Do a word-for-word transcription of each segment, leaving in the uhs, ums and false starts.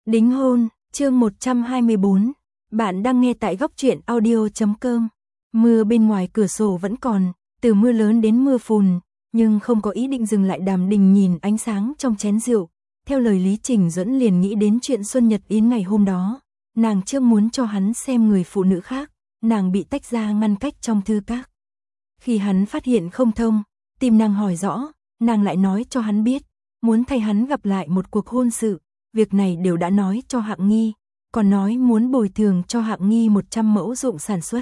Đính hôn, chương một trăm hai mươi bốn. Bạn đang nghe tại góc truyện audio chấm com. Mưa bên ngoài cửa sổ vẫn còn, từ mưa lớn đến mưa phùn, nhưng không có ý định dừng lại. Đàm Đình nhìn ánh sáng trong chén rượu, theo lời Lý Trình Duẫn liền nghĩ đến chuyện Xuân Nhật Yến ngày hôm đó. Nàng chưa muốn cho hắn xem người phụ nữ khác, nàng bị tách ra ngăn cách trong thư các. Khi hắn phát hiện không thông, tìm nàng hỏi rõ, nàng lại nói cho hắn biết, muốn thay hắn gặp lại một cuộc hôn sự. Việc này đều đã nói cho Hạng Nghi, còn nói muốn bồi thường cho Hạng Nghi một trăm mẫu ruộng sản xuất.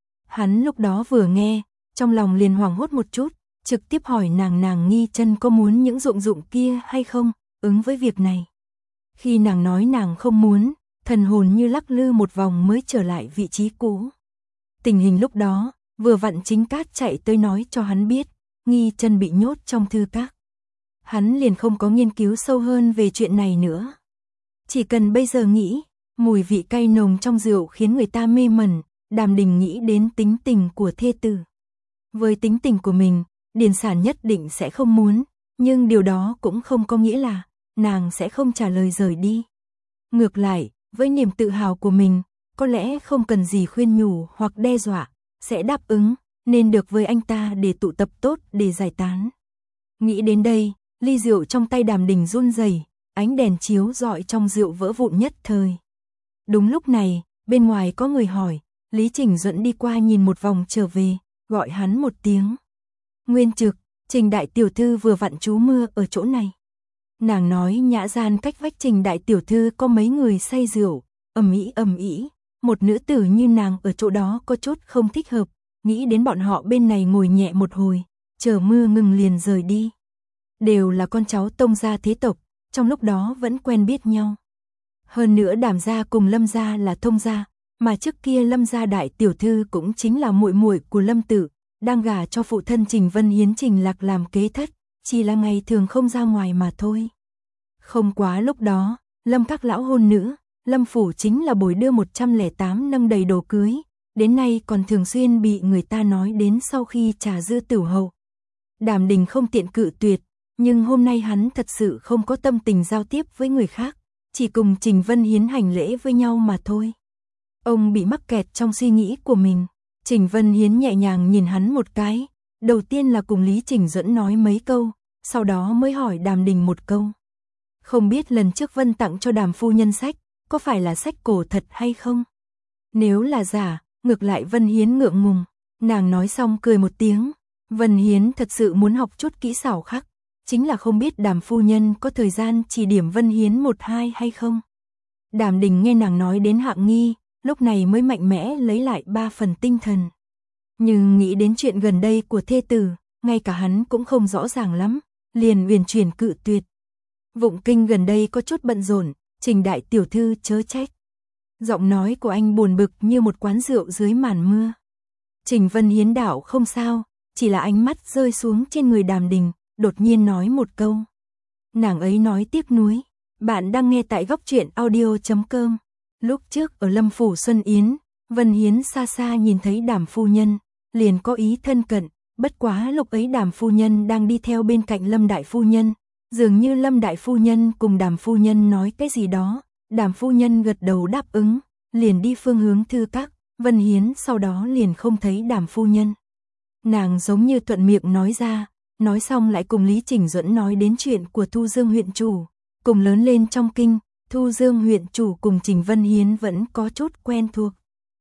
Hắn lúc đó vừa nghe, trong lòng liền hoảng hốt một chút, trực tiếp hỏi nàng nàng Nghi Chân có muốn những ruộng ruộng kia hay không, ứng với việc này. Khi nàng nói nàng không muốn, thần hồn như lắc lư một vòng mới trở lại vị trí cũ. Tình hình lúc đó, vừa vặn Chính Cát chạy tới nói cho hắn biết, Nghi Chân bị nhốt trong thư các. Hắn liền không có nghiên cứu sâu hơn về chuyện này nữa. Chỉ cần bây giờ nghĩ, mùi vị cay nồng trong rượu khiến người ta mê mẩn. Đàm Đình nghĩ đến tính tình của thê tử. Với tính tình của mình, Điền Sản nhất định sẽ không muốn, nhưng điều đó cũng không có nghĩa là nàng sẽ không trả lời rời đi. Ngược lại, với niềm tự hào của mình, có lẽ không cần gì khuyên nhủ hoặc đe dọa, sẽ đáp ứng, nên được với anh ta để tụ tập tốt để giải tán. Nghĩ đến đây, ly rượu trong tay Đàm Đình run rẩy, ánh đèn chiếu rọi trong rượu vỡ vụn nhất thời. Đúng lúc này, bên ngoài có người hỏi, Lý Trình Duẫn đi qua nhìn một vòng trở về, gọi hắn một tiếng. Nguyên Trực, Trình đại tiểu thư vừa vặn trú mưa ở chỗ này. Nàng nói nhã gian cách vách Trình đại tiểu thư có mấy người say rượu, ầm ĩ ầm ĩ, một nữ tử như nàng ở chỗ đó có chút không thích hợp, nghĩ đến bọn họ bên này ngồi nhẹ một hồi, chờ mưa ngừng liền rời đi. Đều là con cháu Tông gia thế tộc, trong lúc đó vẫn quen biết nhau. Hơn nữa Đàm gia cùng Lâm gia là thông gia, mà trước kia Lâm gia đại tiểu thư cũng chính là muội muội của Lâm Tử, đang gả cho phụ thân Trình Vân Hiến Trình Lạc làm kế thất, chỉ là ngày thường không ra ngoài mà thôi. Không quá lúc đó, Lâm các lão hôn nữ, Lâm phủ chính là bồi đưa một trăm lẻ tám nâng đầy đồ cưới, đến nay còn thường xuyên bị người ta nói đến sau khi trà dư tửu hậu. Đàm Đình không tiện cự tuyệt, nhưng hôm nay hắn thật sự không có tâm tình giao tiếp với người khác, chỉ cùng Trình Vân Hiến hành lễ với nhau mà thôi. Ông bị mắc kẹt trong suy nghĩ của mình. Trình Vân Hiến nhẹ nhàng nhìn hắn một cái, đầu tiên là cùng Lý Trình Duẫn nói mấy câu, sau đó mới hỏi Đàm Đình một câu. Không biết lần trước Vân tặng cho Đàm phu nhân sách, có phải là sách cổ thật hay không? Nếu là giả, ngược lại Vân Hiến ngượng ngùng. Nàng nói xong cười một tiếng. Vân Hiến thật sự muốn học chút kỹ xảo khác, chính là không biết Đàm phu nhân có thời gian chỉ điểm Vân Hiến một hai hay không. Đàm Đình nghe nàng nói đến Hạng Nghi, lúc này mới mạnh mẽ lấy lại ba phần tinh thần. Nhưng nghĩ đến chuyện gần đây của thê tử, ngay cả hắn cũng không rõ ràng lắm, liền uyển chuyển cự tuyệt. Vụng Kinh gần đây có chút bận rộn, Trình đại tiểu thư chớ trách. Giọng nói của anh buồn bực như một quán rượu dưới màn mưa. Trình Vân Hiến đảo không sao, chỉ là ánh mắt rơi xuống trên người Đàm Đình, đột nhiên nói một câu. Nàng ấy nói tiếc nuối. Bạn đang nghe tại góc truyện audio chấm com. Lúc trước ở Lâm phủ Xuân Yến, Vân Hiến xa xa nhìn thấy Đàm phu nhân, liền có ý thân cận, bất quá lúc ấy Đàm phu nhân đang đi theo bên cạnh Lâm đại phu nhân, dường như Lâm đại phu nhân cùng Đàm phu nhân nói cái gì đó, Đàm phu nhân gật đầu đáp ứng, liền đi phương hướng thư các, Vân Hiến sau đó liền không thấy Đàm phu nhân. Nàng giống như thuận miệng nói ra, nói xong lại cùng Lý Trình Duẫn nói đến chuyện của Thu Dương huyện chủ, cùng lớn lên trong kinh. Thu Dương huyện chủ cùng Trình Vân Hiến vẫn có chút quen thuộc.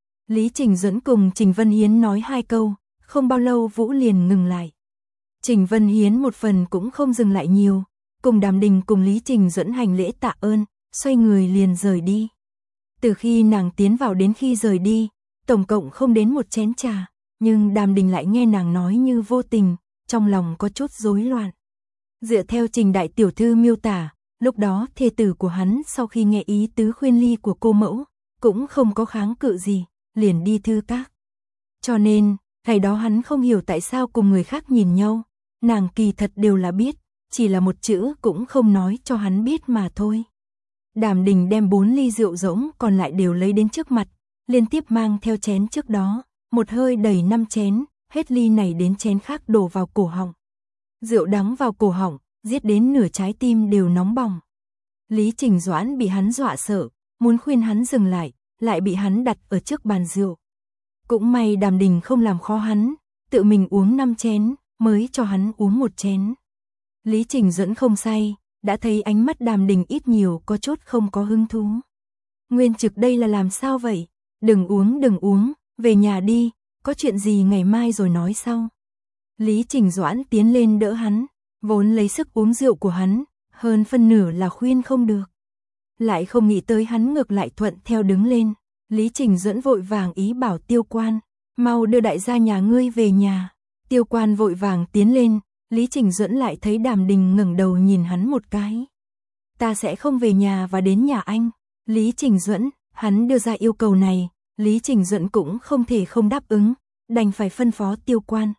Lý Trình Duẫn cùng Trình Vân Hiến nói hai câu, không bao lâu Vũ liền ngừng lại. Trình Vân Hiến một phần cũng không dừng lại nhiều, cùng Đàm Đình cùng Lý Trình Duẫn hành lễ tạ ơn, xoay người liền rời đi. Từ khi nàng tiến vào đến khi rời đi, tổng cộng không đến một chén trà, nhưng Đàm Đình lại nghe nàng nói như vô tình, trong lòng có chút rối loạn. Dựa theo Trình đại tiểu thư miêu tả, lúc đó thê tử của hắn sau khi nghe ý tứ khuyên ly của cô mẫu, cũng không có kháng cự gì, liền đi thư các. Cho nên, ngày đó hắn không hiểu tại sao cùng người khác nhìn nhau, nàng kỳ thật đều là biết, chỉ là một chữ cũng không nói cho hắn biết mà thôi. Đàm Đình đem bốn ly rượu rỗng còn lại đều lấy đến trước mặt, liên tiếp mang theo chén trước đó, một hơi đầy năm chén, hết ly này đến chén khác đổ vào cổ họng. Rượu đắng vào cổ họng, giết đến nửa trái tim đều nóng bỏng. Lý Trình Doãn bị hắn dọa sợ, muốn khuyên hắn dừng lại, lại bị hắn đặt ở trước bàn rượu. Cũng may Đàm Đình không làm khó hắn, tự mình uống năm chén, mới cho hắn uống một chén. Lý Trình Duẫn không say, đã thấy ánh mắt Đàm Đình ít nhiều có chút không có hứng thú. Nguyên Trực đây là làm sao vậy? Đừng uống đừng uống, về nhà đi, có chuyện gì ngày mai rồi nói sau. Lý Trình Doãn tiến lên đỡ hắn, vốn lấy sức uống rượu của hắn, hơn phân nửa là khuyên không được. Lại không nghĩ tới hắn ngược lại thuận theo đứng lên. Lý Trình Duẫn vội vàng ý bảo Tiêu Quan, mau đưa đại gia nhà ngươi về nhà. Tiêu Quan vội vàng tiến lên, Lý Trình Duẫn lại thấy Đàm Đình ngẩng đầu nhìn hắn một cái. Ta sẽ không về nhà và đến nhà anh. Lý Trình Duẫn, hắn đưa ra yêu cầu này, Lý Trình Duẫn cũng không thể không đáp ứng, đành phải phân phó Tiêu Quan.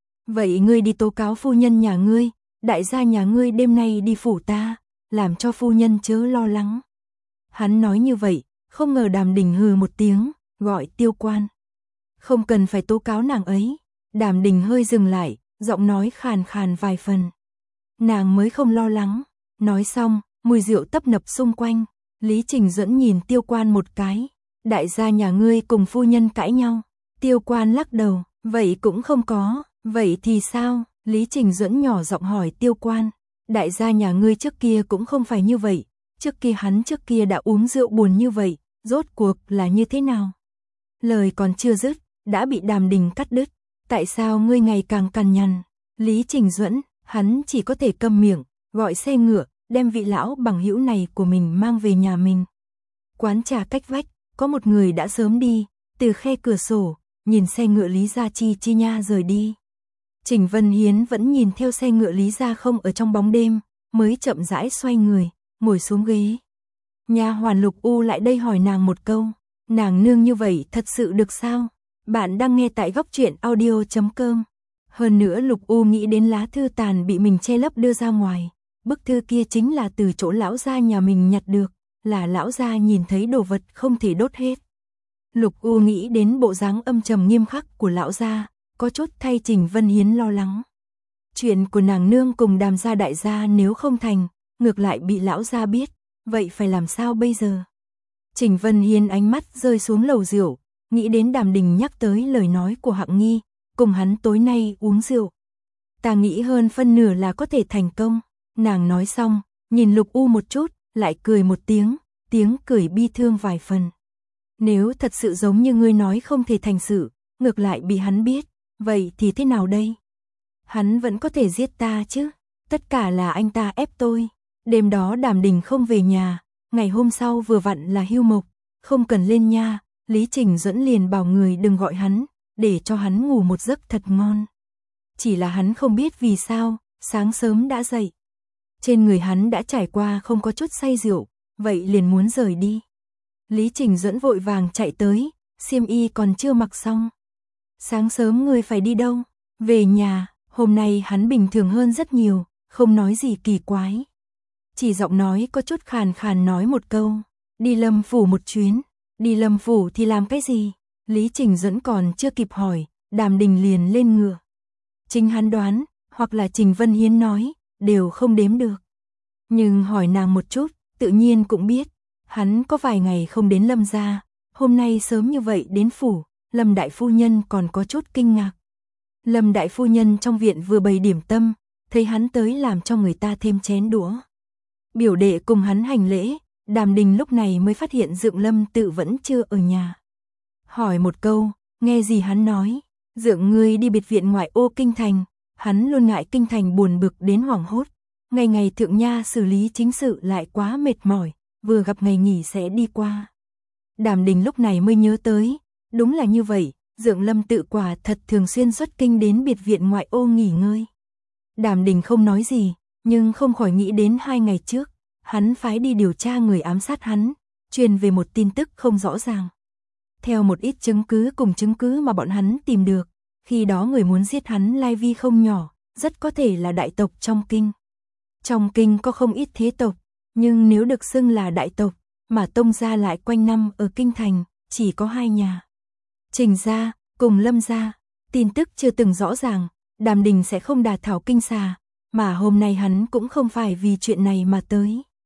Vậy ngươi đi tố cáo phu nhân nhà ngươi, đại gia nhà ngươi đêm nay đi phủ ta, làm cho phu nhân chớ lo lắng. Hắn nói như vậy, không ngờ Đàm Đình hừ một tiếng, gọi Tiêu Quan. Không cần phải tố cáo nàng ấy. Đàm Đình hơi dừng lại, giọng nói khàn khàn vài phần. Nàng mới không lo lắng. Nói xong, mùi rượu tấp nập xung quanh. Lý Trình Duẫn nhìn Tiêu Quan một cái. Đại gia nhà ngươi cùng phu nhân cãi nhau. Tiêu Quan lắc đầu, vậy cũng không có. Vậy thì sao? Lý Trình Duẫn nhỏ giọng hỏi Tiêu Quan. Đại gia nhà ngươi trước kia cũng không phải như vậy. Trước kia hắn trước kia đã uống rượu buồn như vậy, rốt cuộc là như thế nào? Lời còn chưa dứt, đã bị Đàm Đình cắt đứt. Tại sao ngươi ngày càng cằn nhằn? Lý Trình Duẫn, hắn chỉ có thể câm miệng, gọi xe ngựa, đem vị lão bằng hữu này của mình mang về nhà mình. Quán trà cách vách, có một người đã sớm đi, từ khe cửa sổ, nhìn xe ngựa Lý Gia Chi Chi Nha rời đi. Trình Vân Hiến vẫn nhìn theo xe ngựa Lý Gia không ở trong bóng đêm, mới chậm rãi xoay người, ngồi xuống ghế. Nha hoàn Lục U lại đây hỏi nàng một câu, nàng nương như vậy thật sự được sao? Bạn đang nghe tại góc truyện audio chấm com. Hơn nữa Lục U nghĩ đến lá thư tàn bị mình che lấp đưa ra ngoài. Bức thư kia chính là từ chỗ lão gia nhà mình nhặt được, là lão gia nhìn thấy đồ vật không thể đốt hết. Lục U nghĩ đến bộ dáng âm trầm nghiêm khắc của lão gia, có chút thay Trình Vân Hiến lo lắng. Chuyện của nàng nương cùng Đàm gia đại gia nếu không thành, ngược lại bị lão gia biết, vậy phải làm sao bây giờ? Trình Vân Hiên ánh mắt rơi xuống lầu rượu, nghĩ đến Đàm Đình nhắc tới lời nói của Hạng Nghi, cùng hắn tối nay uống rượu. Ta nghĩ hơn phân nửa là có thể thành công. Nàng nói xong, nhìn Lục U một chút, lại cười một tiếng, tiếng cười bi thương vài phần. Nếu thật sự giống như ngươi nói không thể thành sự, ngược lại bị hắn biết, vậy thì thế nào đây? Hắn vẫn có thể giết ta chứ, tất cả là anh ta ép tôi. Đêm đó Đàm Đình không về nhà, ngày hôm sau vừa vặn là hưu mộc, không cần lên nha, Lý Trình Duẫn liền bảo người đừng gọi hắn, để cho hắn ngủ một giấc thật ngon. Chỉ là hắn không biết vì sao, sáng sớm đã dậy. Trên người hắn đã trải qua không có chút say rượu, vậy liền muốn rời đi. Lý Trình Duẫn vội vàng chạy tới, xiêm y còn chưa mặc xong. Sáng sớm ngươi phải đi đâu? Về nhà. Hôm nay hắn bình thường hơn rất nhiều, không nói gì kỳ quái. Chỉ giọng nói có chút khàn khàn nói một câu, đi Lâm phủ một chuyến. Đi Lâm phủ thì làm cái gì? Lý Trình Duẫn còn chưa kịp hỏi, Đàm Đình liền lên ngựa. Chính hắn đoán, hoặc là Trình Vân Hiến nói, đều không đếm được. Nhưng hỏi nàng một chút, tự nhiên cũng biết, hắn có vài ngày không đến Lâm gia, hôm nay sớm như vậy đến phủ, Lâm đại phu nhân còn có chút kinh ngạc. Lâm đại phu nhân trong viện vừa bày điểm tâm, thấy hắn tới làm cho người ta thêm chén đũa. Biểu đệ cùng hắn hành lễ, Đàm Đình lúc này mới phát hiện Dượng Lâm Tự vẫn chưa ở nhà. Hỏi một câu, nghe gì hắn nói, Dượng ngươi đi biệt viện ngoại ô kinh thành, hắn luôn ngại kinh thành buồn bực đến hoảng hốt. Ngày ngày thượng nha xử lý chính sự lại quá mệt mỏi, vừa gặp ngày nghỉ sẽ đi qua. Đàm Đình lúc này mới nhớ tới, đúng là như vậy, Dượng Lâm Tự quả thật thường xuyên xuất kinh đến biệt viện ngoại ô nghỉ ngơi. Đàm Đình không nói gì, nhưng không khỏi nghĩ đến hai ngày trước, hắn phái đi điều tra người ám sát hắn, truyền về một tin tức không rõ ràng. Theo một ít chứng cứ cùng chứng cứ mà bọn hắn tìm được, khi đó người muốn giết hắn lai vi không nhỏ, rất có thể là đại tộc trong kinh. Trong kinh có không ít thế tộc, nhưng nếu được xưng là đại tộc, mà tông gia lại quanh năm ở kinh thành, chỉ có hai nhà. Trình gia, cùng Lâm gia, tin tức chưa từng rõ ràng, Đàm Đình sẽ không đả thảo kinh xà, mà hôm nay hắn cũng không phải vì chuyện này mà tới.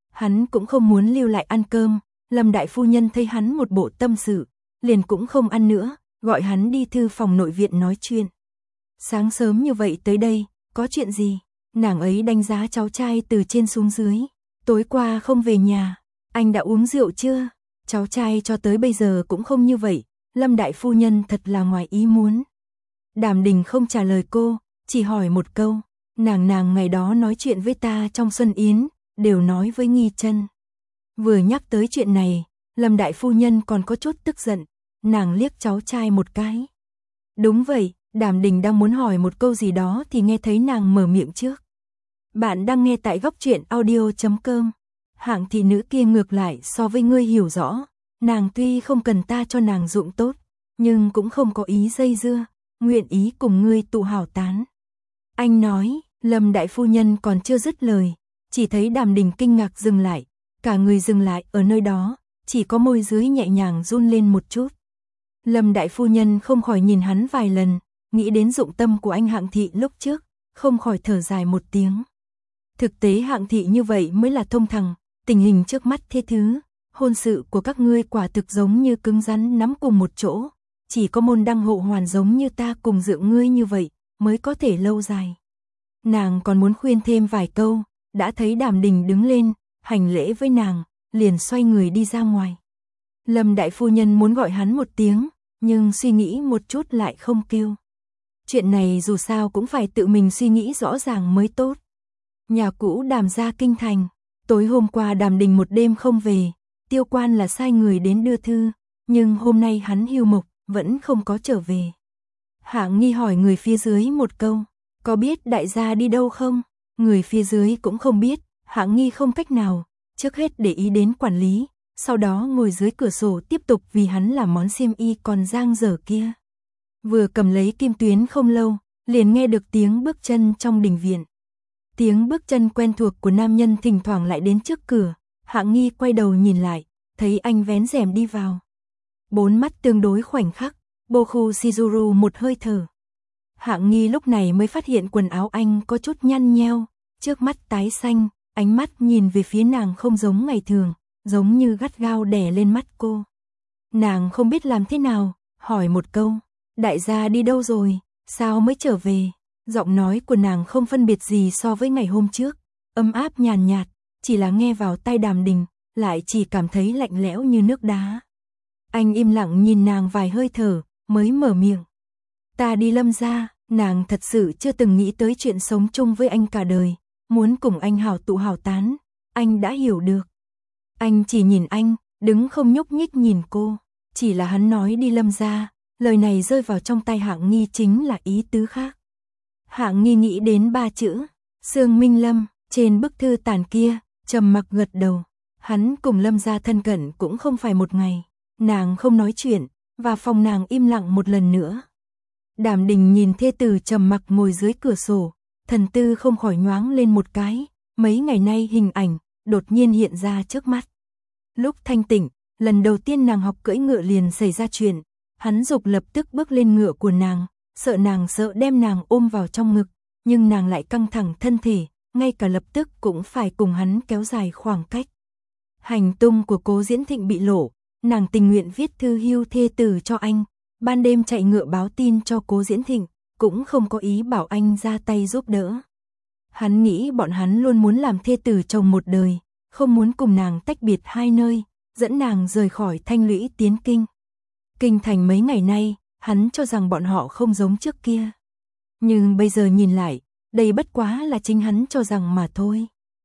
Hắn cũng không muốn lưu lại ăn cơm, Lâm đại phu nhân thấy hắn một bộ tâm sự, liền cũng không ăn nữa, gọi hắn đi thư phòng nội viện nói chuyện. Sáng sớm như vậy tới đây, có chuyện gì? Nàng ấy đánh giá cháu trai từ trên xuống dưới. Tối qua không về nhà, anh đã uống rượu chưa? Cháu trai cho tới bây giờ cũng không như vậy, Lâm đại phu nhân thật là ngoài ý muốn. Đàm Đình không trả lời cô, chỉ hỏi một câu, nàng nàng ngày đó nói chuyện với ta trong Xuân Yến, đều nói với Nghi Chân. Vừa nhắc tới chuyện này, Lâm đại phu nhân còn có chút tức giận, nàng liếc cháu trai một cái. Đúng vậy, Đàm Đình đang muốn hỏi một câu gì đó thì nghe thấy nàng mở miệng trước. Bạn đang nghe tại góc truyện audio chấm com. Hạng thị nữ kia ngược lại so với ngươi hiểu rõ, nàng tuy không cần ta cho nàng dụng tốt, nhưng cũng không có ý dây dưa, nguyện ý cùng ngươi tụ hảo tán. Anh nói, Lâm đại phu nhân còn chưa dứt lời, chỉ thấy Đàm Đình kinh ngạc dừng lại, cả người dừng lại ở nơi đó, chỉ có môi dưới nhẹ nhàng run lên một chút. Lâm đại phu nhân không khỏi nhìn hắn vài lần, nghĩ đến dụng tâm của anh Hạng thị lúc trước, không khỏi thở dài một tiếng. Thực tế Hạng thị như vậy mới là thông thẳng, tình hình trước mắt thế thứ, hôn sự của các ngươi quả thực giống như cứng rắn nắm cùng một chỗ, chỉ có môn đăng hộ hoàn giống như ta cùng dượng ngươi như vậy, mới có thể lâu dài. Nàng còn muốn khuyên thêm vài câu, đã thấy Đàm Đình đứng lên, hành lễ với nàng, liền xoay người đi ra ngoài. Lâm đại phu nhân muốn gọi hắn một tiếng, nhưng suy nghĩ một chút lại không kêu. Chuyện này dù sao cũng phải tự mình suy nghĩ rõ ràng mới tốt. Nhà cũ Đàm gia kinh thành, tối hôm qua Đàm Đình một đêm không về, Tiêu Quan là sai người đến đưa thư, nhưng hôm nay hắn hưu mộc, vẫn không có trở về. Hạng Nghi hỏi người phía dưới một câu, có biết đại gia đi đâu không? Người phía dưới cũng không biết, Hạng Nghi không cách nào, trước hết để ý đến quản lý, sau đó ngồi dưới cửa sổ tiếp tục vì hắn làm món xiêm y còn dang dở kia. Vừa cầm lấy kim tuyến không lâu, liền nghe được tiếng bước chân trong đình viện. Tiếng bước chân quen thuộc của nam nhân thỉnh thoảng lại đến trước cửa, Hạng Nghi quay đầu nhìn lại, thấy anh vén rèm đi vào. Bốn mắt tương đối khoảnh khắc, Bokhu Shizuru một hơi thở. Hạng Nghi lúc này mới phát hiện quần áo anh có chút nhăn nheo, trước mắt tái xanh, ánh mắt nhìn về phía nàng không giống ngày thường, giống như gắt gao đè lên mắt cô. Nàng không biết làm thế nào, hỏi một câu, đại gia đi đâu rồi, sao mới trở về? Giọng nói của nàng không phân biệt gì so với ngày hôm trước, ấm áp nhàn nhạt, chỉ là nghe vào tai Đàm Đình, lại chỉ cảm thấy lạnh lẽo như nước đá. Anh im lặng nhìn nàng vài hơi thở, mới mở miệng. Ta đi Lâm gia, nàng thật sự chưa từng nghĩ tới chuyện sống chung với anh cả đời, muốn cùng anh hảo tụ hảo tán, anh đã hiểu được. Anh chỉ nhìn anh, đứng không nhúc nhích nhìn cô, chỉ là hắn nói đi Lâm gia, lời này rơi vào trong tai Hạng Nghi chính là ý tứ khác. Hạng Nghi nghĩ đến ba chữ, Sương Minh Lâm, trên bức thư tàn kia, trầm mặc gật đầu. Hắn cùng Lâm gia thân cận cũng không phải một ngày, nàng không nói chuyện, và phòng nàng im lặng một lần nữa. Đàm Đình nhìn thê tử trầm mặc ngồi dưới cửa sổ, thần tư không khỏi nhoáng lên một cái, mấy ngày nay hình ảnh đột nhiên hiện ra trước mắt. Lúc thanh tỉnh, lần đầu tiên nàng học cưỡi ngựa liền xảy ra chuyện, hắn dục lập tức bước lên ngựa của nàng, sợ nàng sợ đem nàng ôm vào trong ngực, nhưng nàng lại căng thẳng thân thể, ngay cả lập tức cũng phải cùng hắn kéo dài khoảng cách. Hành tung của Cố Diễn Thịnh bị lộ, nàng tình nguyện viết thư hưu thê tử cho anh, ban đêm chạy ngựa báo tin cho Cố Diễn Thịnh, cũng không có ý bảo anh ra tay giúp đỡ. Hắn nghĩ bọn hắn luôn muốn làm thê tử chồng một đời, không muốn cùng nàng tách biệt hai nơi, dẫn nàng rời khỏi Thanh Lũy tiến kinh. Kinh thành mấy ngày nay, hắn cho rằng bọn họ không giống trước kia. Nhưng bây giờ nhìn lại, đây bất quá là chính hắn cho rằng mà thôi.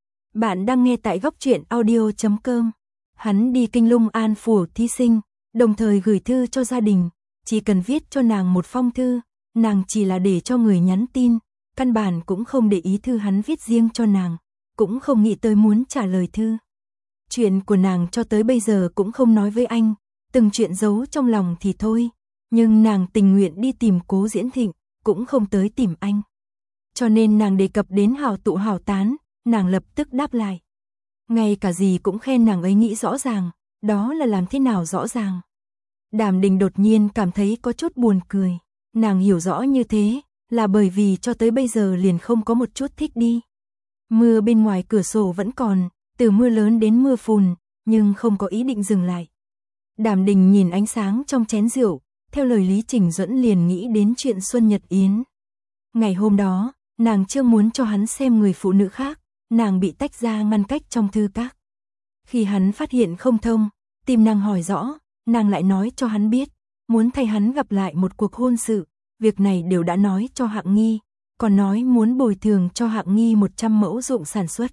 Bạn đang nghe tại góc truyện audio chấm com. Hắn đi Kinh Lung An phủ thí sinh, đồng thời gửi thư cho gia đình, chỉ cần viết cho nàng một phong thư, nàng chỉ là để cho người nhắn tin, căn bản cũng không để ý thư hắn viết riêng cho nàng, cũng không nghĩ tới muốn trả lời thư. Chuyện của nàng cho tới bây giờ cũng không nói với anh, từng chuyện giấu trong lòng thì thôi, nhưng nàng tình nguyện đi tìm Cố Diễn Thịnh, cũng không tới tìm anh. Cho nên nàng đề cập đến hảo tụ hảo tán, nàng lập tức đáp lại. Ngay cả gì cũng khen nàng ấy nghĩ rõ ràng, đó là làm thế nào rõ ràng. Đàm Đình đột nhiên cảm thấy có chút buồn cười, nàng hiểu rõ như thế, là bởi vì cho tới bây giờ liền không có một chút thích đi. Mưa bên ngoài cửa sổ vẫn còn, từ mưa lớn đến mưa phùn, nhưng không có ý định dừng lại. Đàm Đình nhìn ánh sáng trong chén rượu, theo lời Lý Trình Duẫn liền nghĩ đến chuyện Xuân Nhật Yến. Ngày hôm đó, nàng chưa muốn cho hắn xem người phụ nữ khác, nàng bị tách ra ngăn cách trong thư các. Khi hắn phát hiện không thông, tìm nàng hỏi rõ, nàng lại nói cho hắn biết, muốn thay hắn gặp lại một cuộc hôn sự, việc này đều đã nói cho Hạng Nghi, còn nói muốn bồi thường cho Hạng Nghi một trăm mẫu ruộng sản xuất.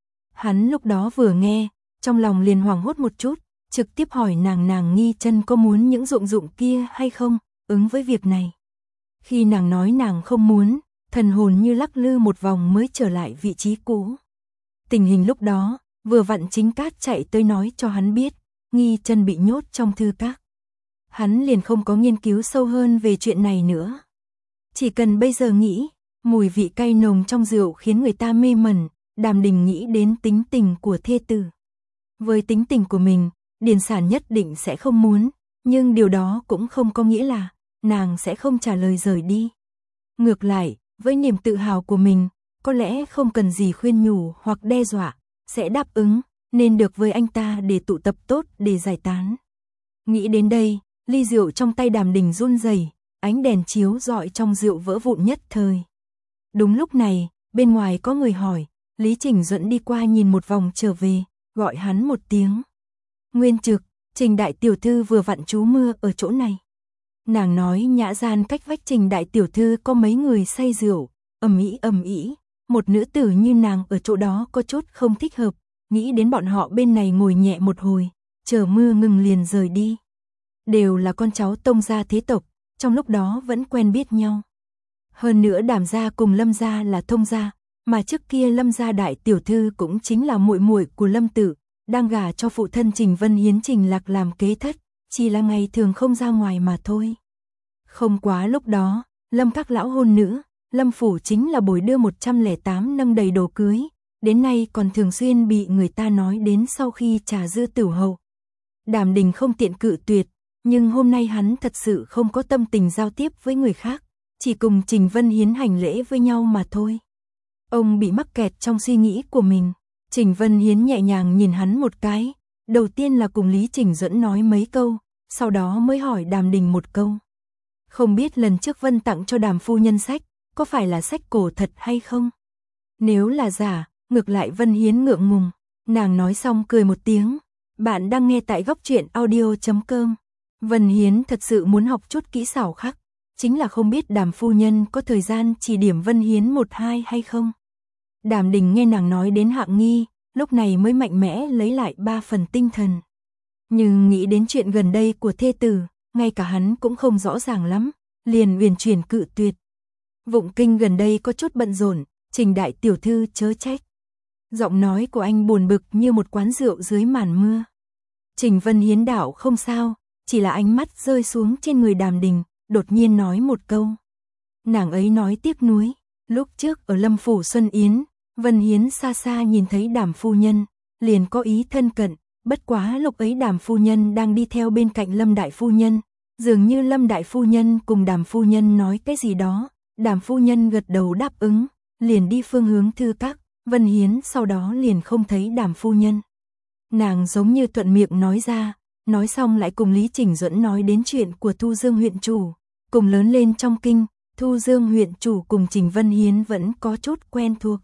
Hắn lúc đó vừa nghe, trong lòng liền hoảng hốt một chút, trực tiếp hỏi nàng nàng Nghi Chân có muốn những ruộng ruộng kia hay không, ứng với việc này. Khi nàng nói nàng không muốn, thần hồn như lắc lư một vòng mới trở lại vị trí cũ. Tình hình lúc đó, vừa vặn Chính Cát chạy tới nói cho hắn biết, Nghi Chân bị nhốt trong thư các. Hắn liền không có nghiên cứu sâu hơn về chuyện này nữa. Chỉ cần bây giờ nghĩ, mùi vị cay nồng trong rượu khiến người ta mê mẩn, Đàm Đình nghĩ đến tính tình của thê tử. Với tính tình của mình, Điền Sản nhất định sẽ không muốn, nhưng điều đó cũng không có nghĩa là nàng sẽ không trả lời rời đi. Ngược lại, với niềm tự hào của mình, có lẽ không cần gì khuyên nhủ hoặc đe dọa, sẽ đáp ứng, nên được với anh ta để tụ tập tốt để giải tán. Nghĩ đến đây, ly rượu trong tay Đàm Đình run rẩy, ánh đèn chiếu rọi trong rượu vỡ vụn nhất thời. Đúng lúc này, bên ngoài có người hỏi, Lý Trình Duẫn đi qua nhìn một vòng trở về, gọi hắn một tiếng. Nguyên Trực, Trình đại tiểu thư vừa vặn trú mưa ở chỗ này. Nàng nói nhã gian cách vách Trình đại tiểu thư có mấy người say rượu, ầm ĩ ầm ĩ, một nữ tử như nàng ở chỗ đó có chút không thích hợp, nghĩ đến bọn họ bên này ngồi nhẹ một hồi, chờ mưa ngừng liền rời đi. Đều là con cháu Tông gia thế tộc, trong lúc đó vẫn quen biết nhau. Hơn nữa Đàm gia cùng Lâm gia là thông gia, mà trước kia Lâm gia đại tiểu thư cũng chính là muội muội của Lâm Tử, đang gả cho phụ thân Trình Vân Hiến Trình Lạc làm kế thất, chỉ là ngày thường không ra ngoài mà thôi. Không quá lúc đó, Lâm các lão hôn nữ, Lâm phủ chính là bồi đưa một trăm lẻ tám nâng đầy đồ cưới, đến nay còn thường xuyên bị người ta nói đến sau khi trà dư tửu hậu. Đàm Đình không tiện cự tuyệt, nhưng hôm nay hắn thật sự không có tâm tình giao tiếp với người khác, chỉ cùng Trình Vân Hiến hành lễ với nhau mà thôi. Ông bị mắc kẹt trong suy nghĩ của mình. Trình Vân Hiến nhẹ nhàng nhìn hắn một cái, đầu tiên là cùng Lý Trình Duẫn nói mấy câu, sau đó mới hỏi Đàm Đình một câu. Không biết lần trước Vân tặng cho Đàm phu nhân sách, có phải là sách cổ thật hay không? Nếu là giả, ngược lại Vân Hiến ngượng ngùng, nàng nói xong cười một tiếng. Bạn đang nghe tại góc truyện audio chấm com. Vân Hiến thật sự muốn học chút kỹ xảo khác, chính là không biết Đàm phu nhân có thời gian chỉ điểm Vân Hiến một hai hay không. Đàm Đình nghe nàng nói đến Hạng Nghi, lúc này mới mạnh mẽ lấy lại ba phần tinh thần. Nhưng nghĩ đến chuyện gần đây của thê tử, ngay cả hắn cũng không rõ ràng lắm, liền uyển chuyển cự tuyệt. Vụng Kinh gần đây có chút bận rộn, Trình đại tiểu thư chớ trách. Giọng nói của anh buồn bực như một quán rượu dưới màn mưa. Trình Vân Hiến đạo không sao, chỉ là ánh mắt rơi xuống trên người Đàm Đình, đột nhiên nói một câu. Nàng ấy nói tiếc nuối, lúc trước ở Lâm phủ Xuân Yến, Vân Hiến xa xa nhìn thấy Đàm phu nhân, liền có ý thân cận, bất quá lúc ấy Đàm phu nhân đang đi theo bên cạnh Lâm đại phu nhân, dường như Lâm đại phu nhân cùng Đàm phu nhân nói cái gì đó, Đàm phu nhân gật đầu đáp ứng, liền đi phương hướng thư các, Vân Hiến sau đó liền không thấy Đàm phu nhân. Nàng giống như thuận miệng nói ra, nói xong lại cùng Lý Trình Duẫn nói đến chuyện của Thu Dương huyện chủ, cùng lớn lên trong kinh, Thu Dương huyện chủ cùng Trình Vân Hiến vẫn có chút quen thuộc.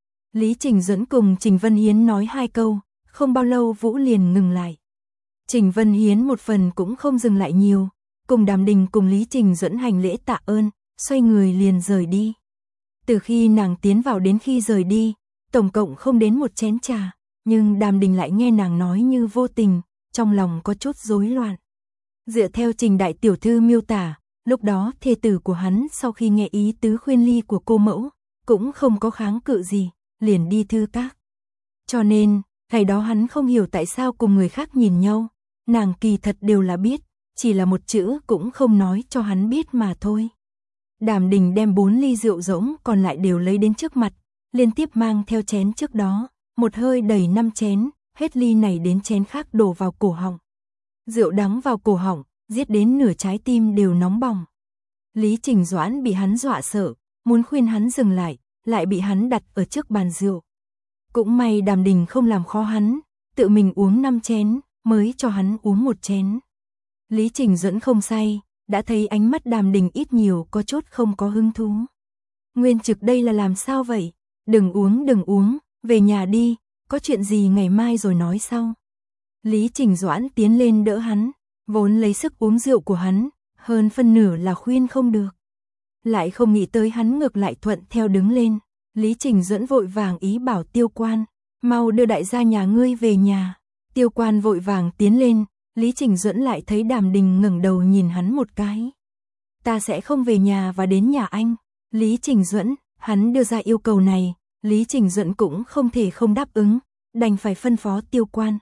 Lý Trình Duẫn cùng Trình Vân Hiến nói hai câu, không bao lâu Vũ liền ngừng lại. Trình Vân Hiến một phần cũng không dừng lại nhiều, cùng Đàm Đình cùng Lý Trình Duẫn hành lễ tạ ơn, xoay người liền rời đi. Từ khi nàng tiến vào đến khi rời đi, tổng cộng không đến một chén trà, nhưng Đàm Đình lại nghe nàng nói như vô tình, trong lòng có chút rối loạn. Dựa theo Trình đại tiểu thư miêu tả, lúc đó thê tử của hắn sau khi nghe ý tứ khuyên ly của cô mẫu, cũng không có kháng cự gì, liền đi thư các. Cho nên, ngày đó hắn không hiểu tại sao cùng người khác nhìn nhau, nàng kỳ thật đều là biết, chỉ là một chữ cũng không nói cho hắn biết mà thôi. Đàm Đình đem bốn ly rượu rỗng còn lại đều lấy đến trước mặt, liên tiếp mang theo chén trước đó, một hơi đầy năm chén, hết ly này đến chén khác đổ vào cổ họng. Rượu đắng vào cổ họng, giết đến nửa trái tim đều nóng bỏng. Lý Trình Doãn bị hắn dọa sợ, muốn khuyên hắn dừng lại, lại bị hắn đặt ở trước bàn rượu. Cũng may Đàm Đình không làm khó hắn, tự mình uống năm chén, mới cho hắn uống một chén. Lý Trình Duẫn không say, đã thấy ánh mắt Đàm Đình ít nhiều có chút không có hứng thú. Nguyên Trực đây là làm sao vậy? Đừng uống đừng uống, về nhà đi, có chuyện gì ngày mai rồi nói sau. Lý Trình Doãn tiến lên đỡ hắn, vốn lấy sức uống rượu của hắn, hơn phân nửa là khuyên không được. Lại không nghĩ tới hắn ngược lại thuận theo đứng lên. Lý Trình Duẫn vội vàng ý bảo Tiêu Quan, mau đưa đại gia nhà ngươi về nhà. Tiêu Quan vội vàng tiến lên, Lý Trình Duẫn lại thấy Đàm Đình ngẩng đầu nhìn hắn một cái. Ta sẽ không về nhà và đến nhà anh. Lý Trình Duẫn, hắn đưa ra yêu cầu này, Lý Trình Duẫn cũng không thể không đáp ứng, đành phải phân phó Tiêu Quan.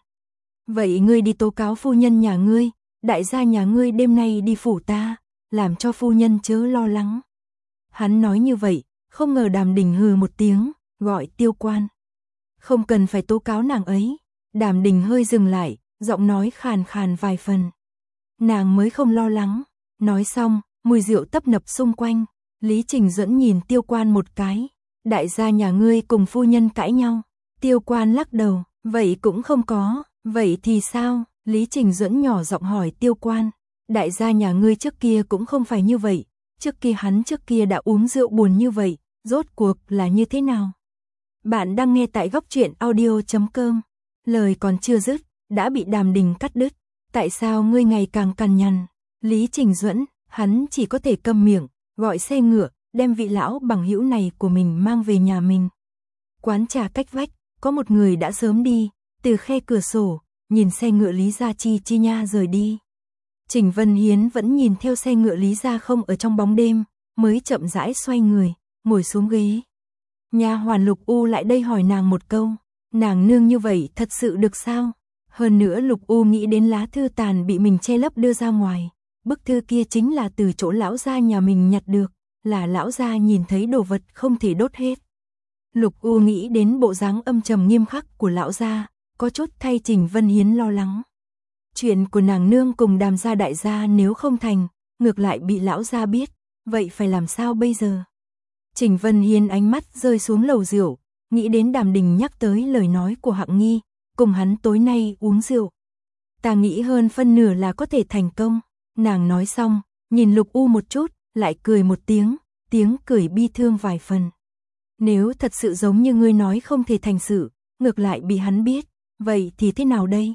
Vậy ngươi đi tố cáo phu nhân nhà ngươi, đại gia nhà ngươi đêm nay đi phủ ta, làm cho phu nhân chớ lo lắng. Hắn nói như vậy, không ngờ Đàm Đình hừ một tiếng, gọi Tiêu Quan. Không cần phải tố cáo nàng ấy. Đàm Đình hơi dừng lại, giọng nói khàn khàn vài phần. Nàng mới không lo lắng. Nói xong, mùi rượu tấp nập xung quanh. Lý Trình Duẫn nhìn Tiêu Quan một cái. Đại gia nhà ngươi cùng phu nhân cãi nhau. Tiêu Quan lắc đầu, vậy cũng không có. Vậy thì sao? Lý Trình Duẫn nhỏ giọng hỏi Tiêu Quan. Đại gia nhà ngươi trước kia cũng không phải như vậy. Trước kia hắn trước kia đã uống rượu buồn như vậy, rốt cuộc là như thế nào? Bạn đang nghe tại góc truyện audio chấm com. Lời còn chưa dứt, đã bị Đàm Đình cắt đứt. Tại sao ngươi ngày càng cằn nhằn? Lý Trình Duẫn, hắn chỉ có thể câm miệng, gọi xe ngựa, đem vị lão bằng hữu này của mình mang về nhà mình. Quán trà cách vách, có một người đã sớm đi, từ khe cửa sổ, nhìn xe ngựa Lý Gia Chi Chi Nha rời đi. Trình Vân Hiến vẫn nhìn theo xe ngựa Lý Gia không ở trong bóng đêm, mới chậm rãi xoay người, ngồi xuống ghế. Nha hoàn Lục U lại đây hỏi nàng một câu, nàng nương như vậy thật sự được sao? Hơn nữa Lục U nghĩ đến lá thư tàn bị mình che lấp đưa ra ngoài, bức thư kia chính là từ chỗ lão gia nhà mình nhặt được, là lão gia nhìn thấy đồ vật không thể đốt hết. Lục U nghĩ đến bộ dáng âm trầm nghiêm khắc của lão gia, có chút thay Trình Vân Hiến lo lắng. Chuyện của nàng nương cùng Đàm gia đại gia nếu không thành, ngược lại bị lão gia biết, vậy phải làm sao bây giờ? Trình Vân Hiên ánh mắt rơi xuống lầu rượu, nghĩ đến Đàm Đình nhắc tới lời nói của Hạng Nghi, cùng hắn tối nay uống rượu. Ta nghĩ hơn phân nửa là có thể thành công. Nàng nói xong, nhìn Lục U một chút, lại cười một tiếng, tiếng cười bi thương vài phần. Nếu thật sự giống như ngươi nói không thể thành sự, ngược lại bị hắn biết, vậy thì thế nào đây?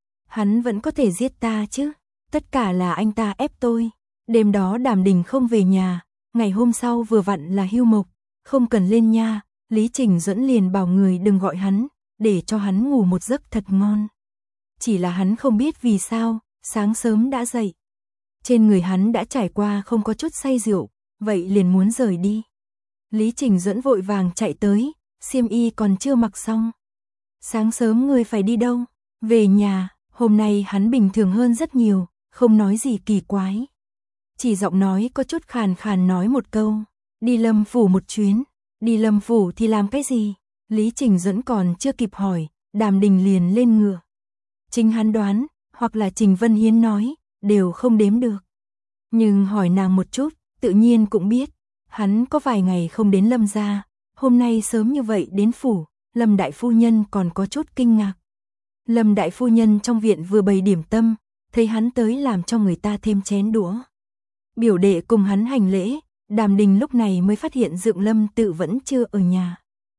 Hắn vẫn có thể giết ta chứ, tất cả là anh ta ép tôi. Đêm đó Đàm Đình không về nhà, ngày hôm sau vừa vặn là hưu mộc, không cần lên nha, Lý Trình Duẫn liền bảo người đừng gọi hắn, để cho hắn ngủ một giấc thật ngon. Chỉ là hắn không biết vì sao, sáng sớm đã dậy. Trên người hắn đã trải qua không có chút say rượu, vậy liền muốn rời đi. Lý Trình Duẫn vội vàng chạy tới, xiêm y còn chưa mặc xong. Sáng sớm ngươi phải đi đâu? Về nhà. Hôm nay hắn bình thường hơn rất nhiều, không nói gì kỳ quái. Chỉ giọng nói có chút khàn khàn nói một câu, đi Lâm phủ một chuyến. Đi Lâm phủ thì làm cái gì? Lý Trình Duẫn còn chưa kịp hỏi, Đàm Đình liền lên ngựa. Chính hắn đoán, hoặc là Trình Vân Hiến nói, đều không đếm được. Nhưng hỏi nàng một chút, tự nhiên cũng biết, hắn có vài ngày không đến Lâm gia, hôm nay sớm như vậy đến phủ, Lâm đại phu nhân còn có chút kinh ngạc. Lâm đại phu nhân trong viện vừa bày điểm tâm, thấy hắn tới làm cho người ta thêm chén đũa. Biểu đệ cùng hắn hành lễ, Đàm Đình lúc này mới phát hiện Dượng Lâm Tự vẫn chưa ở nhà.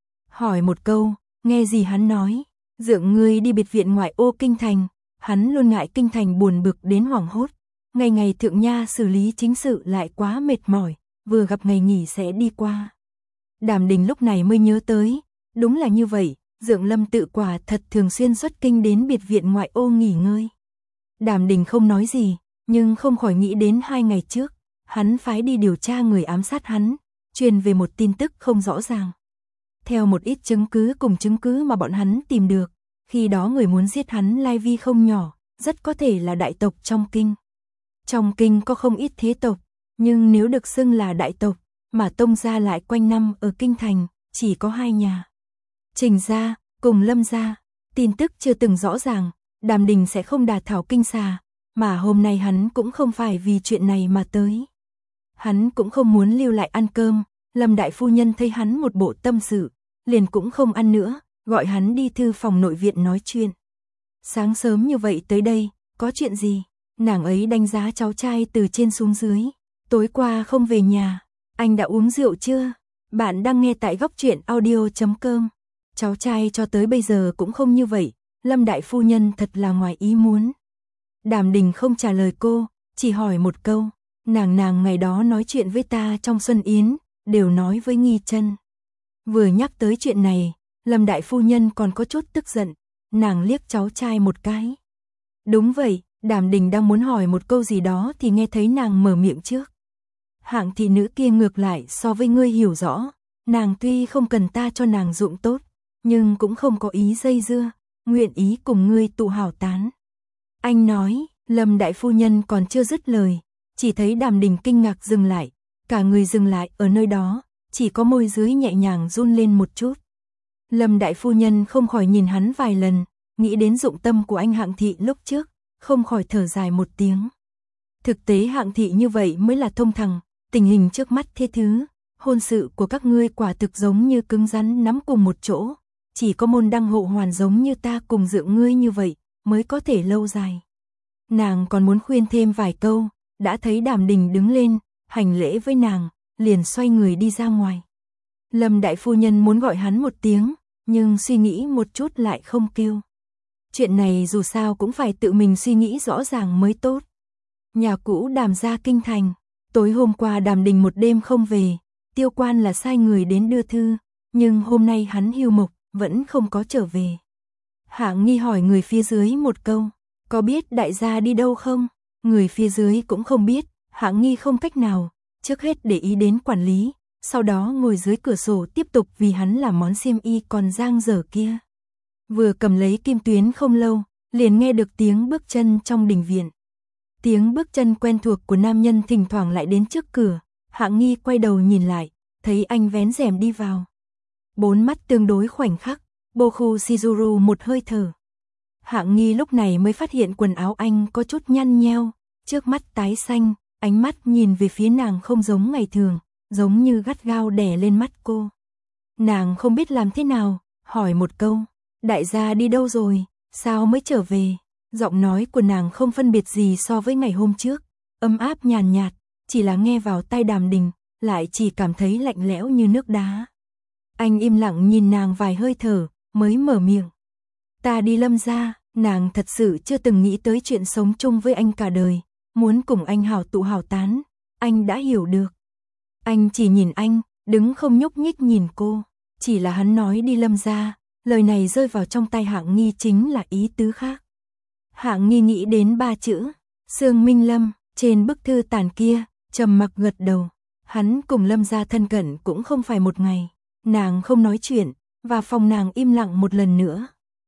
Hỏi một câu, nghe gì hắn nói, Dượng ngươi đi biệt viện ngoại ô kinh thành, hắn luôn ngại kinh thành buồn bực đến hoảng hốt. Ngày ngày thượng nha xử lý chính sự lại quá mệt mỏi, vừa gặp ngày nghỉ sẽ đi qua. Đàm Đình lúc này mới nhớ tới, đúng là như vậy. Dượng Lâm Tự quả thật thường xuyên xuất kinh đến biệt viện ngoại ô nghỉ ngơi. Đàm Đình không nói gì, nhưng không khỏi nghĩ đến hai ngày trước, hắn phái đi điều tra người ám sát hắn, truyền về một tin tức không rõ ràng. Theo một ít chứng cứ cùng chứng cứ mà bọn hắn tìm được, khi đó người muốn giết hắn lai vi không nhỏ, rất có thể là đại tộc trong kinh. Trong kinh có không ít thế tộc, nhưng nếu được xưng là đại tộc, mà tông gia lại quanh năm ở kinh thành, chỉ có hai nhà. Trình gia, cùng Lâm gia, tin tức chưa từng rõ ràng, Đàm Đình sẽ không đả thảo kinh xà, mà hôm nay hắn cũng không phải vì chuyện này mà tới. Hắn cũng không muốn lưu lại ăn cơm, Lâm đại phu nhân thấy hắn một bộ tâm sự, liền cũng không ăn nữa, gọi hắn đi thư phòng nội viện nói chuyện. Sáng sớm như vậy tới đây, có chuyện gì? Nàng ấy đánh giá cháu trai từ trên xuống dưới. Tối qua không về nhà, anh đã uống rượu chưa? Bạn đang nghe tại góc truyện audio chấm com. Cháu trai cho tới bây giờ cũng không như vậy, Lâm đại phu nhân thật là ngoài ý muốn. Đàm Đình không trả lời cô, chỉ hỏi một câu, nàng nàng ngày đó nói chuyện với ta trong Xuân Yến, đều nói với Nghi Chân. Vừa nhắc tới chuyện này, Lâm đại phu nhân còn có chút tức giận, nàng liếc cháu trai một cái. Đúng vậy, Đàm Đình đang muốn hỏi một câu gì đó thì nghe thấy nàng mở miệng trước. Hạng thị nữ kia ngược lại so với ngươi hiểu rõ, nàng tuy không cần ta cho nàng dụng tốt, nhưng cũng không có ý dây dưa, nguyện ý cùng ngươi tụ hảo tán. Anh nói, Lâm đại phu nhân còn chưa dứt lời, chỉ thấy Đàm Đình kinh ngạc dừng lại, cả người dừng lại ở nơi đó, chỉ có môi dưới nhẹ nhàng run lên một chút. Lâm đại phu nhân không khỏi nhìn hắn vài lần, nghĩ đến dụng tâm của anh Hạng thị lúc trước, không khỏi thở dài một tiếng. Thực tế Hạng thị như vậy mới là thông thằng, tình hình trước mắt thế thứ, hôn sự của các ngươi quả thực giống như cứng rắn nắm cùng một chỗ, chỉ có môn đăng hộ hoàn giống như ta cùng dượng ngươi như vậy, mới có thể lâu dài. Nàng còn muốn khuyên thêm vài câu, đã thấy Đàm Đình đứng lên, hành lễ với nàng, liền xoay người đi ra ngoài. Lâm đại phu nhân muốn gọi hắn một tiếng, nhưng suy nghĩ một chút lại không kêu. Chuyện này dù sao cũng phải tự mình suy nghĩ rõ ràng mới tốt. Nhà cũ Đàm gia kinh thành, tối hôm qua Đàm Đình một đêm không về, Tiêu Quan là sai người đến đưa thư, nhưng hôm nay hắn hưu mộc, vẫn không có trở về. Hạng Nghi hỏi người phía dưới một câu, có biết đại gia đi đâu không? Người phía dưới cũng không biết, Hạng Nghi không cách nào, trước hết để ý đến quản lý, sau đó ngồi dưới cửa sổ tiếp tục vì hắn làm món xiêm y còn dang dở kia. Vừa cầm lấy kim tuyến không lâu, liền nghe được tiếng bước chân trong đình viện. Tiếng bước chân quen thuộc của nam nhân thỉnh thoảng lại đến trước cửa, Hạng Nghi quay đầu nhìn lại, thấy anh vén rèm đi vào. Bốn mắt tương đối khoảnh khắc, Bokhu Shizuru một hơi thở. Hạng Nghi lúc này mới phát hiện quần áo anh có chút nhăn nheo, trước mắt tái xanh, ánh mắt nhìn về phía nàng không giống ngày thường, giống như gắt gao đè lên mắt cô. Nàng không biết làm thế nào, hỏi một câu, đại gia đi đâu rồi, sao mới trở về? Giọng nói của nàng không phân biệt gì so với ngày hôm trước, ấm áp nhàn nhạt, chỉ là nghe vào tai Đàm Đình, lại chỉ cảm thấy lạnh lẽo như nước đá. Anh im lặng nhìn nàng vài hơi thở, mới mở miệng. Ta đi Lâm gia, nàng thật sự chưa từng nghĩ tới chuyện sống chung với anh cả đời, muốn cùng anh hảo tụ hảo tán, anh đã hiểu được. Anh chỉ nhìn anh, đứng không nhúc nhích nhìn cô, chỉ là hắn nói đi Lâm gia, lời này rơi vào trong tai Hạng Nghi chính là ý tứ khác. Hạng Nghi nghĩ đến ba chữ, Sương Minh Lâm, trên bức thư tàn kia, trầm mặc gật đầu. Hắn cùng Lâm gia thân cận cũng không phải một ngày, nàng không nói chuyện, và phòng nàng im lặng một lần nữa.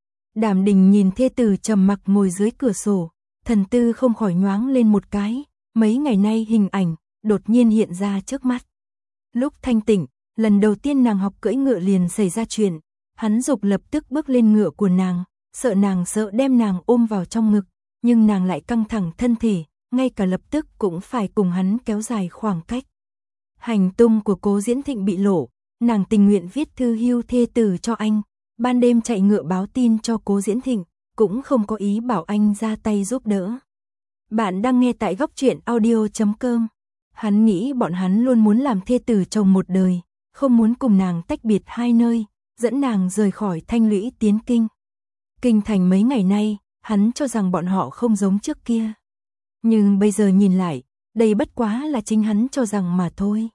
Đàm Đình nhìn thê tử trầm mặc ngồi dưới cửa sổ, thần tư không khỏi nhoáng lên một cái, mấy ngày nay hình ảnh đột nhiên hiện ra trước mắt. Lúc thanh tỉnh, lần đầu tiên nàng học cưỡi ngựa liền xảy ra chuyện, hắn dục lập tức bước lên ngựa của nàng, sợ nàng sợ đem nàng ôm vào trong ngực, nhưng nàng lại căng thẳng thân thể, ngay cả lập tức cũng phải cùng hắn kéo dài khoảng cách. Hành tung của Cố Diễn Thịnh bị lộ, nàng tình nguyện viết thư hưu thê tử cho anh, ban đêm chạy ngựa báo tin cho Cố Diễn Thịnh, cũng không có ý bảo anh ra tay giúp đỡ. Bạn đang nghe tại góc truyện audio chấm com. Hắn nghĩ bọn hắn luôn muốn làm thê tử chồng một đời, không muốn cùng nàng tách biệt hai nơi, dẫn nàng rời khỏi Thanh Lũy tiến kinh. Kinh thành mấy ngày nay, hắn cho rằng bọn họ không giống trước kia. Nhưng bây giờ nhìn lại, đây bất quá là chính hắn cho rằng mà thôi.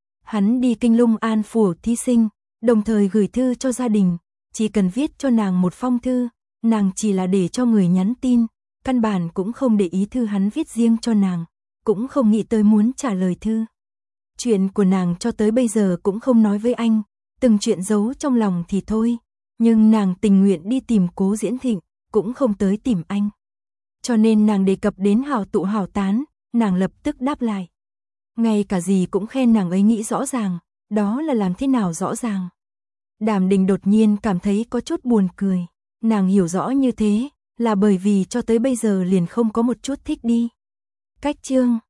Hắn đi kinh Lung An phủ thí sinh, đồng thời gửi thư cho gia đình, chỉ cần viết cho nàng một phong thư, nàng chỉ là để cho người nhắn tin, căn bản cũng không để ý thư hắn viết riêng cho nàng, cũng không nghĩ tới muốn trả lời thư. Chuyện của nàng cho tới bây giờ cũng không nói với anh, từng chuyện giấu trong lòng thì thôi, nhưng nàng tình nguyện đi tìm Cố Diễn Thịnh, cũng không tới tìm anh. Cho nên nàng đề cập đến hảo tụ hảo tán, nàng lập tức đáp lại. Ngay cả gì cũng khen nàng ấy nghĩ rõ ràng, đó là làm thế nào rõ ràng. Đàm Đình đột nhiên cảm thấy có chút buồn cười, nàng hiểu rõ như thế, là bởi vì cho tới bây giờ liền không có một chút thích đi. Cách chương